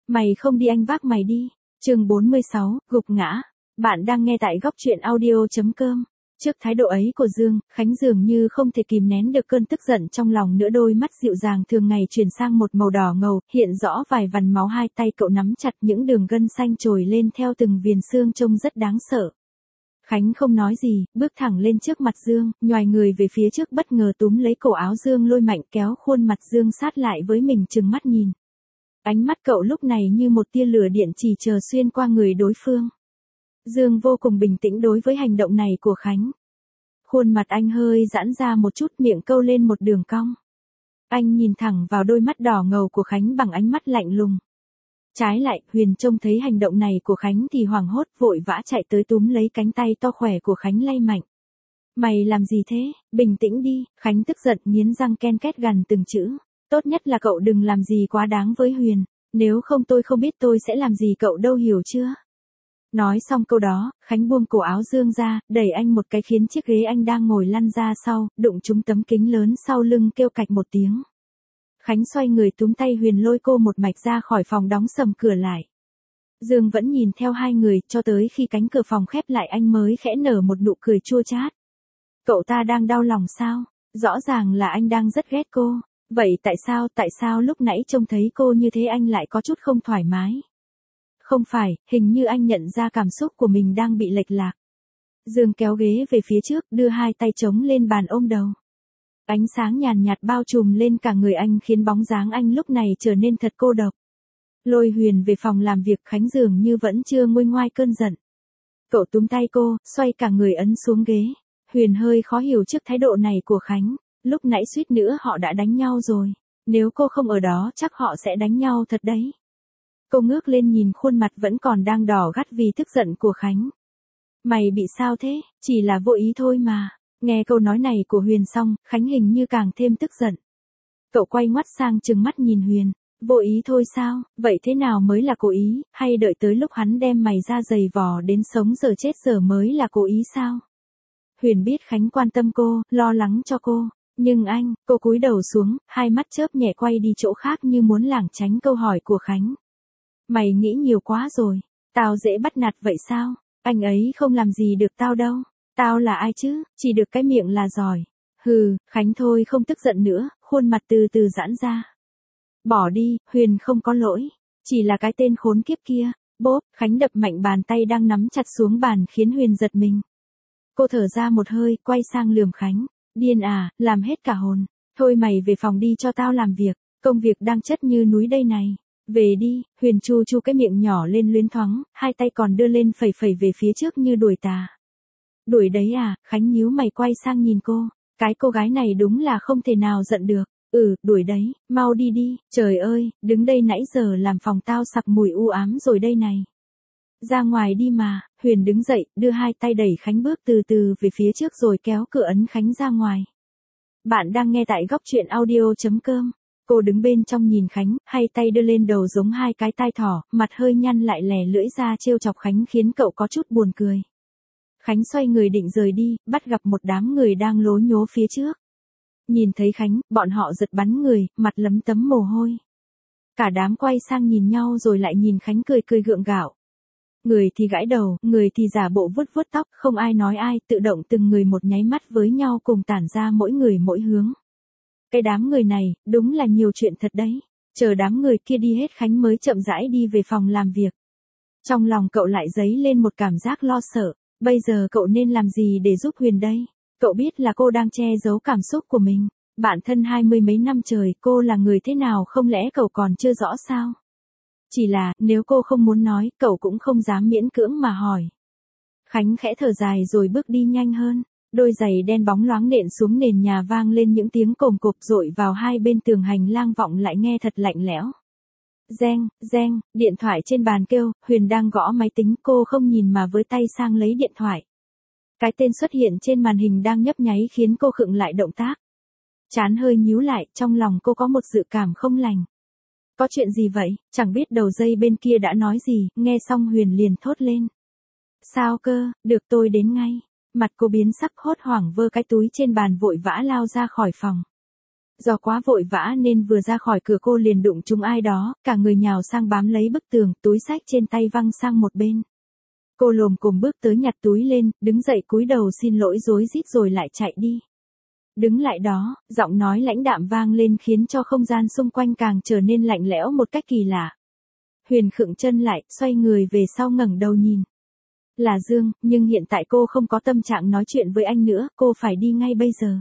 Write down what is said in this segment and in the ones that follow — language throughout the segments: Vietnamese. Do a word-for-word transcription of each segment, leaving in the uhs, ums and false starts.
Mày không đi anh vác mày đi. Chương bốn mươi sáu, gục ngã. Bạn đang nghe tại góc truyện audio chấm com. Trước thái độ ấy của Dương, Khánh dường như không thể kìm nén được cơn tức giận trong lòng nữa, đôi mắt dịu dàng thường ngày chuyển sang một màu đỏ ngầu, hiện rõ vài vằn máu, hai tay cậu nắm chặt, những đường gân xanh trồi lên theo từng viền xương trông rất đáng sợ. Khánh không nói gì, bước thẳng lên trước mặt Dương, nhoài người về phía trước, bất ngờ túm lấy cổ áo Dương lôi mạnh, kéo khuôn mặt Dương sát lại với mình, trừng mắt nhìn. Ánh mắt cậu lúc này như một tia lửa điện chỉ chờ xuyên qua người đối phương. Dương vô cùng bình tĩnh đối với hành động này của Khánh. Khuôn mặt anh hơi giãn ra một chút, miệng câu lên một đường cong. Anh nhìn thẳng vào đôi mắt đỏ ngầu của Khánh bằng ánh mắt lạnh lùng. Trái lại, Huyền trông thấy hành động này của Khánh thì hoảng hốt, vội vã chạy tới túm lấy cánh tay to khỏe của Khánh lay mạnh. Mày làm gì thế? Bình tĩnh đi. Khánh tức giận nghiến răng ken két gằn từng chữ. Tốt nhất là cậu đừng làm gì quá đáng với Huyền, nếu không tôi không biết tôi sẽ làm gì cậu đâu, hiểu chưa? Nói xong câu đó, Khánh buông cổ áo Dương ra, đẩy anh một cái khiến chiếc ghế anh đang ngồi lăn ra sau, đụng trúng tấm kính lớn sau lưng, kêu cạch một tiếng. Khánh xoay người túm tay Huyền lôi cô một mạch ra khỏi phòng, đóng sầm cửa lại. Dương vẫn nhìn theo hai người, cho tới khi cánh cửa phòng khép lại anh mới khẽ nở một nụ cười chua chát. Cậu ta đang đau lòng sao? Rõ ràng là anh đang rất ghét cô. Vậy tại sao, tại sao lúc nãy trông thấy cô như thế anh lại có chút không thoải mái? Không phải, hình như anh nhận ra cảm xúc của mình đang bị lệch lạc. Dương kéo ghế về phía trước, đưa hai tay trống lên bàn ôm đầu. Ánh sáng nhàn nhạt bao trùm lên cả người anh khiến bóng dáng anh lúc này trở nên thật cô độc. Lôi Huyền về phòng làm việc, Khánh dường như vẫn chưa nguôi ngoai cơn giận. Cậu túm tay cô, xoay cả người ấn xuống ghế. Huyền hơi khó hiểu trước thái độ này của Khánh. Lúc nãy suýt nữa họ đã đánh nhau rồi. Nếu cô không ở đó chắc họ sẽ đánh nhau thật đấy. Cô ngước lên nhìn khuôn mặt vẫn còn đang đỏ gắt vì tức giận của Khánh. Mày bị sao thế? Chỉ là vô ý thôi mà. Nghe câu nói này của Huyền xong, Khánh hình như càng thêm tức giận. Cậu quay ngoắt sang trừng mắt nhìn Huyền. Vô ý thôi sao? Vậy thế nào mới là cố ý? Hay đợi tới lúc hắn đem mày ra giày vò đến sống giờ chết giờ mới là cố ý sao? Huyền biết Khánh quan tâm cô, lo lắng cho cô. Nhưng anh, cô cúi đầu xuống, hai mắt chớp nhẹ quay đi chỗ khác như muốn lảng tránh câu hỏi của Khánh. Mày nghĩ nhiều quá rồi. Tao dễ bắt nạt vậy sao? Anh ấy không làm gì được tao đâu. Tao là ai chứ, chỉ được cái miệng là giỏi. Hừ, Khánh thôi không tức giận nữa, khuôn mặt từ từ giãn ra. Bỏ đi, Huyền không có lỗi. Chỉ là cái tên khốn kiếp kia. Bốp, Khánh đập mạnh bàn tay đang nắm chặt xuống bàn khiến Huyền giật mình. Cô thở ra một hơi, quay sang lườm Khánh. Điên à, làm hết cả hồn. Thôi mày về phòng đi cho tao làm việc, công việc đang chất như núi đây này. Về đi. Huyền chu chu cái miệng nhỏ lên luyến thoáng, hai tay còn đưa lên phẩy phẩy về phía trước như đuổi tà. Đuổi đấy à? Khánh nhíu mày quay sang nhìn cô. Cái cô gái này đúng là không thể nào giận được. Ừ, đuổi đấy, mau đi đi. Trời ơi, đứng đây nãy giờ làm phòng tao sặc mùi u ám rồi đây này. Ra ngoài đi mà. Huyền đứng dậy, đưa hai tay đẩy Khánh bước từ từ về phía trước rồi kéo cửa ấn Khánh ra ngoài. Bạn đang nghe tại góc truyện audio chấm com. Cô đứng bên trong nhìn Khánh, hai tay đưa lên đầu giống hai cái tai thỏ, mặt hơi nhăn lại lè lưỡi ra trêu chọc Khánh khiến cậu có chút buồn cười. Khánh xoay người định rời đi, bắt gặp một đám người đang lố nhố phía trước. Nhìn thấy Khánh, bọn họ giật bắn người, mặt lấm tấm mồ hôi. Cả đám quay sang nhìn nhau rồi lại nhìn Khánh cười cười gượng gạo. Người thì gãi đầu, người thì giả bộ vuốt vuốt tóc, không ai nói ai, tự động từng người một nháy mắt với nhau cùng tản ra mỗi người mỗi hướng. Cái đám người này, đúng là nhiều chuyện thật đấy. Chờ đám người kia đi hết Khánh mới chậm rãi đi về phòng làm việc. Trong lòng cậu lại dấy lên một cảm giác lo sợ. Bây giờ cậu nên làm gì để giúp Huyền đây? Cậu biết là cô đang che giấu cảm xúc của mình. Bạn thân hai mươi mấy năm trời, cô là người thế nào không lẽ cậu còn chưa rõ sao? Chỉ là, nếu cô không muốn nói, cậu cũng không dám miễn cưỡng mà hỏi. Khánh khẽ thở dài rồi bước đi nhanh hơn. Đôi giày đen bóng loáng nện xuống nền nhà, vang lên những tiếng cồm cộp dội vào hai bên tường hành lang vọng lại nghe thật lạnh lẽo. Reng, reng, điện thoại trên bàn kêu, Huyền đang gõ máy tính, cô không nhìn mà với tay sang lấy điện thoại. Cái tên xuất hiện trên màn hình đang nhấp nháy khiến cô khựng lại động tác. Trán hơi nhíu lại, trong lòng cô có một dự cảm không lành. Có chuyện gì vậy? Chẳng biết đầu dây bên kia đã nói gì, nghe xong Huyền liền thốt lên. Sao cơ, được tôi đến ngay. Mặt cô biến sắc hốt hoảng vơ cái túi trên bàn vội vã lao ra khỏi phòng. Do quá vội vã nên vừa ra khỏi cửa cô liền đụng trúng ai đó, cả người nhào sang bám lấy bức tường, túi xách trên tay văng sang một bên. Cô lồm cồm bước tới nhặt túi lên, đứng dậy cúi đầu xin lỗi rối rít rồi lại chạy đi. Đứng lại đó, giọng nói lãnh đạm vang lên khiến cho không gian xung quanh càng trở nên lạnh lẽo một cách kỳ lạ. Huyền khựng chân lại, xoay người về sau ngẩng đầu nhìn. Là Dương, nhưng hiện tại cô không có tâm trạng nói chuyện với anh nữa, cô phải đi ngay bây giờ.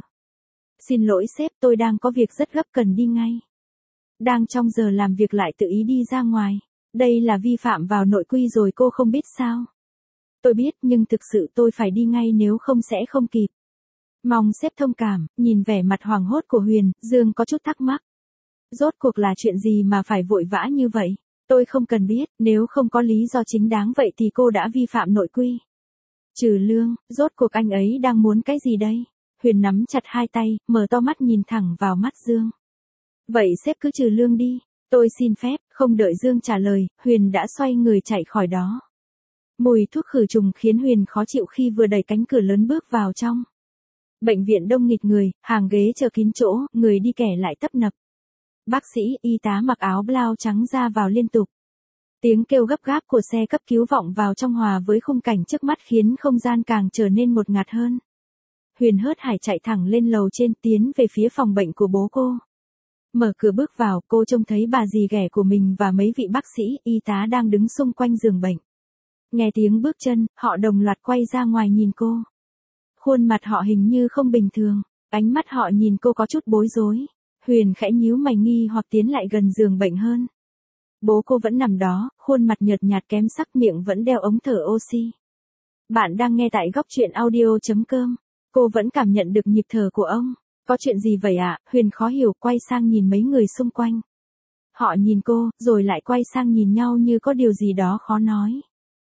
Xin lỗi sếp, tôi đang có việc rất gấp cần đi ngay. Đang trong giờ làm việc lại tự ý đi ra ngoài. Đây là vi phạm vào nội quy rồi, cô không biết sao? Tôi biết, nhưng thực sự tôi phải đi ngay nếu không sẽ không kịp. Mong sếp thông cảm. Nhìn vẻ mặt hoảng hốt của Huyền, Dương có chút thắc mắc. Rốt cuộc là chuyện gì mà phải vội vã như vậy? Tôi không cần biết, nếu không có lý do chính đáng vậy thì cô đã vi phạm nội quy. Trừ lương, rốt cuộc anh ấy đang muốn cái gì đây? Huyền nắm chặt hai tay, mở to mắt nhìn thẳng vào mắt Dương. Vậy sếp cứ trừ lương đi. Tôi xin phép. Không đợi Dương trả lời, Huyền đã xoay người chạy khỏi đó. Mùi thuốc khử trùng khiến Huyền khó chịu khi vừa đẩy cánh cửa lớn bước vào trong. Bệnh viện đông nghịt người, hàng ghế chờ kín chỗ, người đi kẻ lại tấp nập. Bác sĩ, y tá mặc áo blau trắng ra vào liên tục. Tiếng kêu gấp gáp của xe cấp cứu vọng vào trong hòa với khung cảnh trước mắt khiến không gian càng trở nên ngột ngạt hơn. Huyền hớt hải chạy thẳng lên lầu trên tiến về phía phòng bệnh của bố cô. Mở cửa bước vào, cô trông thấy bà dì ghẻ của mình và mấy vị bác sĩ, y tá đang đứng xung quanh giường bệnh. Nghe tiếng bước chân, họ đồng loạt quay ra ngoài nhìn cô. Khuôn mặt họ hình như không bình thường, ánh mắt họ nhìn cô có chút bối rối. Huyền khẽ nhíu mày nghi hoặc tiến lại gần giường bệnh hơn. Bố cô vẫn nằm đó, khuôn mặt nhợt nhạt kém sắc, miệng vẫn đeo ống thở oxy. Bạn đang nghe tại góc truyện audio chấm com. Cô vẫn cảm nhận được nhịp thở của ông. Có chuyện gì vậy ạ? À? Huyền khó hiểu quay sang nhìn mấy người xung quanh. Họ nhìn cô, rồi lại quay sang nhìn nhau như có điều gì đó khó nói.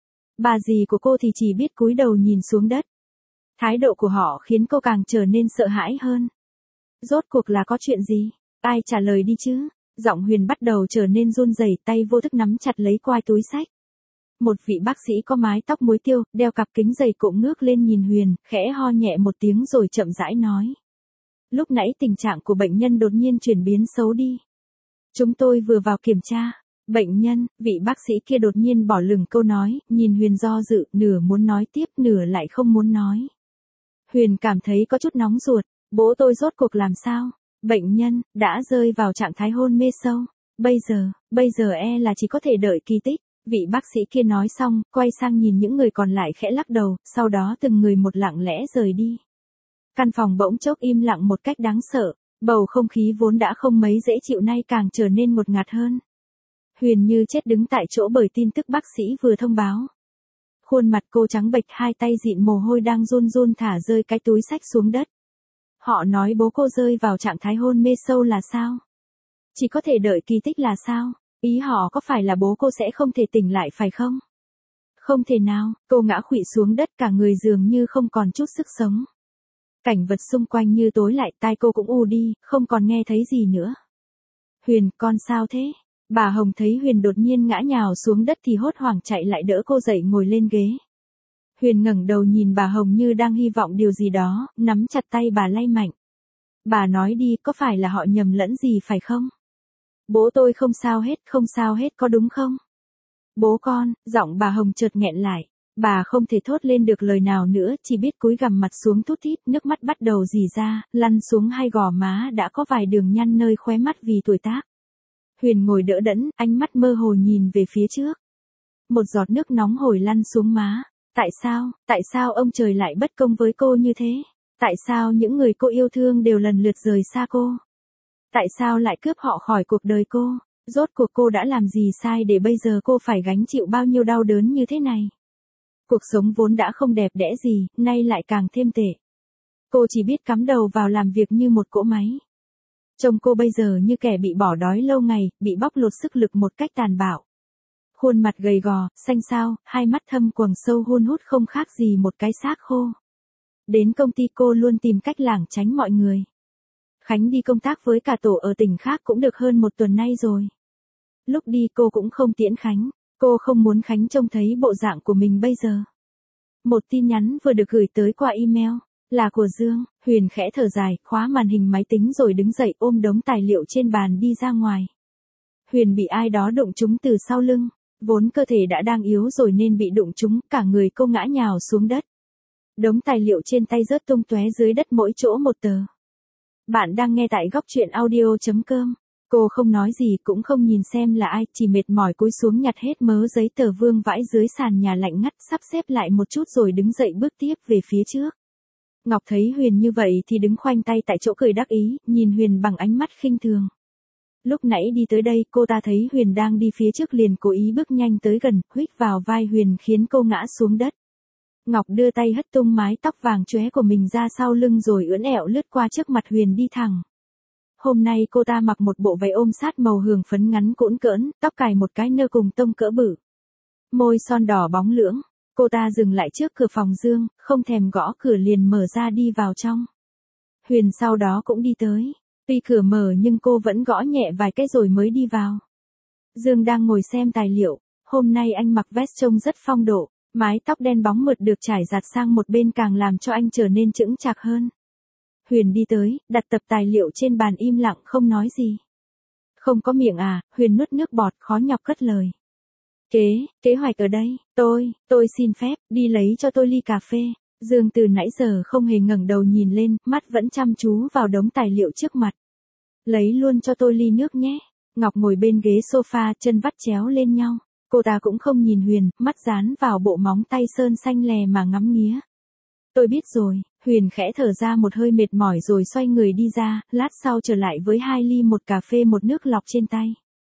Bà dì của cô thì chỉ biết cúi đầu nhìn xuống đất. Thái độ của họ khiến cô càng trở nên sợ hãi hơn. Rốt cuộc là có chuyện gì? Ai trả lời đi chứ? Giọng Huyền bắt đầu trở nên run rẩy, tay vô thức nắm chặt lấy quai túi xách. Một vị bác sĩ có mái tóc muối tiêu, đeo cặp kính dày cộm ngước lên nhìn Huyền, khẽ ho nhẹ một tiếng rồi chậm rãi nói. Lúc nãy tình trạng của bệnh nhân đột nhiên chuyển biến xấu đi. Chúng tôi vừa vào kiểm tra. Bệnh nhân, vị bác sĩ kia đột nhiên bỏ lửng câu nói, nhìn Huyền do dự, nửa muốn nói tiếp, nửa lại không muốn nói. Huyền cảm thấy có chút nóng ruột. Bố tôi rốt cuộc làm sao? Bệnh nhân, đã rơi vào trạng thái hôn mê sâu. Bây giờ, bây giờ e là chỉ có thể đợi kỳ tích. Vị bác sĩ kia nói xong, quay sang nhìn những người còn lại khẽ lắc đầu, sau đó từng người một lặng lẽ rời đi. Căn phòng bỗng chốc im lặng một cách đáng sợ, bầu không khí vốn đã không mấy dễ chịu nay càng trở nên ngột ngạt hơn. Huyền như chết đứng tại chỗ bởi tin tức bác sĩ vừa thông báo. Khuôn mặt cô trắng bệch, hai tay dịn mồ hôi đang run run thả rơi cái túi xách xuống đất. Họ nói bố cô rơi vào trạng thái hôn mê sâu là sao? Chỉ có thể đợi kỳ tích là sao? Ý họ có phải là bố cô sẽ không thể tỉnh lại phải không? Không thể nào, cô ngã khuỵu xuống đất, cả người dường như không còn chút sức sống. Cảnh vật xung quanh như tối lại, tai cô cũng u đi, không còn nghe thấy gì nữa. Huyền, con sao thế? Bà Hồng thấy Huyền đột nhiên ngã nhào xuống đất thì hốt hoảng chạy lại đỡ cô dậy ngồi lên ghế. Huyền ngẩng đầu nhìn bà Hồng như đang hy vọng điều gì đó, nắm chặt tay bà lay mạnh. Bà nói đi, có phải là họ nhầm lẫn gì phải không? Bố tôi không sao hết, không sao hết có đúng không? Bố con, giọng bà Hồng chợt nghẹn lại. Bà không thể thốt lên được lời nào nữa, chỉ biết cúi gằm mặt xuống thút thít, nước mắt bắt đầu rỉ ra, lăn xuống hai gò má đã có vài đường nhăn nơi khóe mắt vì tuổi tác. Huyền ngồi đỡ đẫn, ánh mắt mơ hồ nhìn về phía trước. Một giọt nước nóng hổi lăn xuống má. Tại sao, tại sao ông trời lại bất công với cô như thế? Tại sao những người cô yêu thương đều lần lượt rời xa cô? Tại sao lại cướp họ khỏi cuộc đời cô? Rốt cuộc cô đã làm gì sai để bây giờ cô phải gánh chịu bao nhiêu đau đớn như thế này? Cuộc sống vốn đã không đẹp đẽ gì, nay lại càng thêm tệ. Cô chỉ biết cắm đầu vào làm việc như một cỗ máy. Trông cô bây giờ như kẻ bị bỏ đói lâu ngày, bị bóc lột sức lực một cách tàn bạo. Khuôn mặt gầy gò, xanh xao, hai mắt thâm quầng sâu hun hút không khác gì một cái xác khô. Đến công ty cô luôn tìm cách lảng tránh mọi người. Khánh đi công tác với cả tổ ở tỉnh khác cũng được hơn một tuần nay rồi. Lúc đi cô cũng không tiễn Khánh. Cô không muốn Khánh trông thấy bộ dạng của mình bây giờ. Một tin nhắn vừa được gửi tới qua email. Là của Dương. Huyền khẽ thở dài, khóa màn hình máy tính rồi đứng dậy ôm đống tài liệu trên bàn đi ra ngoài. Huyền bị ai đó đụng trúng từ sau lưng. Vốn cơ thể đã đang yếu rồi nên bị đụng trúng, cả người cô ngã nhào xuống đất. Đống tài liệu trên tay rớt tung tóe dưới đất mỗi chỗ một tờ. Bạn đang nghe tại góc truyện audio.com. Cô không nói gì cũng không nhìn xem là ai, chỉ mệt mỏi cúi xuống nhặt hết mớ giấy tờ vương vãi dưới sàn nhà lạnh ngắt, sắp xếp lại một chút rồi đứng dậy bước tiếp về phía trước. Ngọc thấy Huyền như vậy thì đứng khoanh tay tại chỗ cười đắc ý, nhìn Huyền bằng ánh mắt khinh thường. Lúc nãy đi tới đây, cô ta thấy Huyền đang đi phía trước liền cố ý bước nhanh tới gần, huých vào vai Huyền khiến cô ngã xuống đất. Ngọc đưa tay hất tung mái tóc vàng chóe của mình ra sau lưng rồi ưỡn ẹo lướt qua trước mặt Huyền đi thẳng. Hôm nay cô ta mặc một bộ váy ôm sát màu hường phấn ngắn cũn cỡn, tóc cài một cái nơ cùng tông cỡ bự. Môi son đỏ bóng lưỡng, cô ta dừng lại trước cửa phòng Dương, không thèm gõ cửa liền mở ra đi vào trong. Huyền sau đó cũng đi tới. Tuy cửa mở nhưng cô vẫn gõ nhẹ vài cái rồi mới đi vào. Dương đang ngồi xem tài liệu, hôm nay anh mặc vest trông rất phong độ, mái tóc đen bóng mượt được trải giạt sang một bên càng làm cho anh trở nên chững chạc hơn. Huyền đi tới, đặt tập tài liệu trên bàn im lặng không nói gì. Không có miệng à? Huyền nuốt nước bọt khó nhọc cất lời. Kế, kế hoạch ở đây, tôi, tôi xin phép, đi lấy cho tôi ly cà phê. Dương từ nãy giờ không hề ngẩng đầu nhìn lên, mắt vẫn chăm chú vào đống tài liệu trước mặt. Lấy luôn cho tôi ly nước nhé. Ngọc ngồi bên ghế sofa, chân vắt chéo lên nhau. Cô ta cũng không nhìn Huyền, mắt dán vào bộ móng tay sơn xanh lè mà ngắm nghía. Tôi biết rồi. Huyền khẽ thở ra một hơi mệt mỏi rồi xoay người đi ra, lát sau trở lại với hai ly một cà phê một nước lọc trên tay.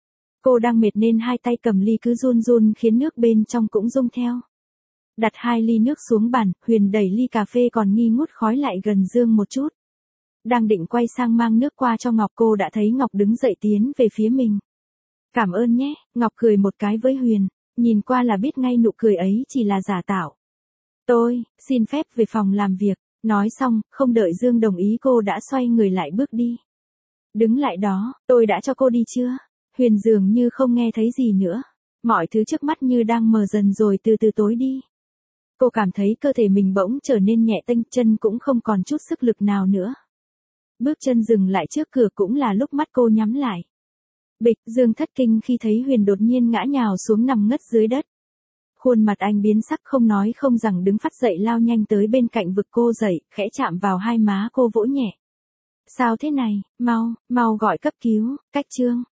Cô đang mệt nên hai tay cầm ly cứ run run khiến nước bên trong cũng rung theo. Đặt hai ly nước xuống bàn, Huyền đẩy ly cà phê còn nghi ngút khói lại gần Dương một chút. Đang định quay sang mang nước qua cho Ngọc, cô đã thấy Ngọc đứng dậy tiến về phía mình. Cảm ơn nhé. Ngọc cười một cái với Huyền, nhìn qua là biết ngay nụ cười ấy chỉ là giả tạo. Tôi, xin phép về phòng làm việc. Nói xong, không đợi Dương đồng ý cô đã xoay người lại bước đi. Đứng lại đó, tôi đã cho cô đi chưa? Huyền dường như không nghe thấy gì nữa. Mọi thứ trước mắt như đang mờ dần rồi từ từ tối đi. Cô cảm thấy cơ thể mình bỗng trở nên nhẹ tênh, chân cũng không còn chút sức lực nào nữa. Bước chân dừng lại trước cửa cũng là lúc mắt cô nhắm lại. Bịch, Dương thất kinh khi thấy Huyền đột nhiên ngã nhào xuống nằm ngất dưới đất. Khuôn mặt anh biến sắc không nói không rằng đứng phắt dậy lao nhanh tới bên cạnh vực cô dậy, khẽ chạm vào hai má cô vỗ nhẹ. Sao thế này, mau, mau gọi cấp cứu, cách Trương.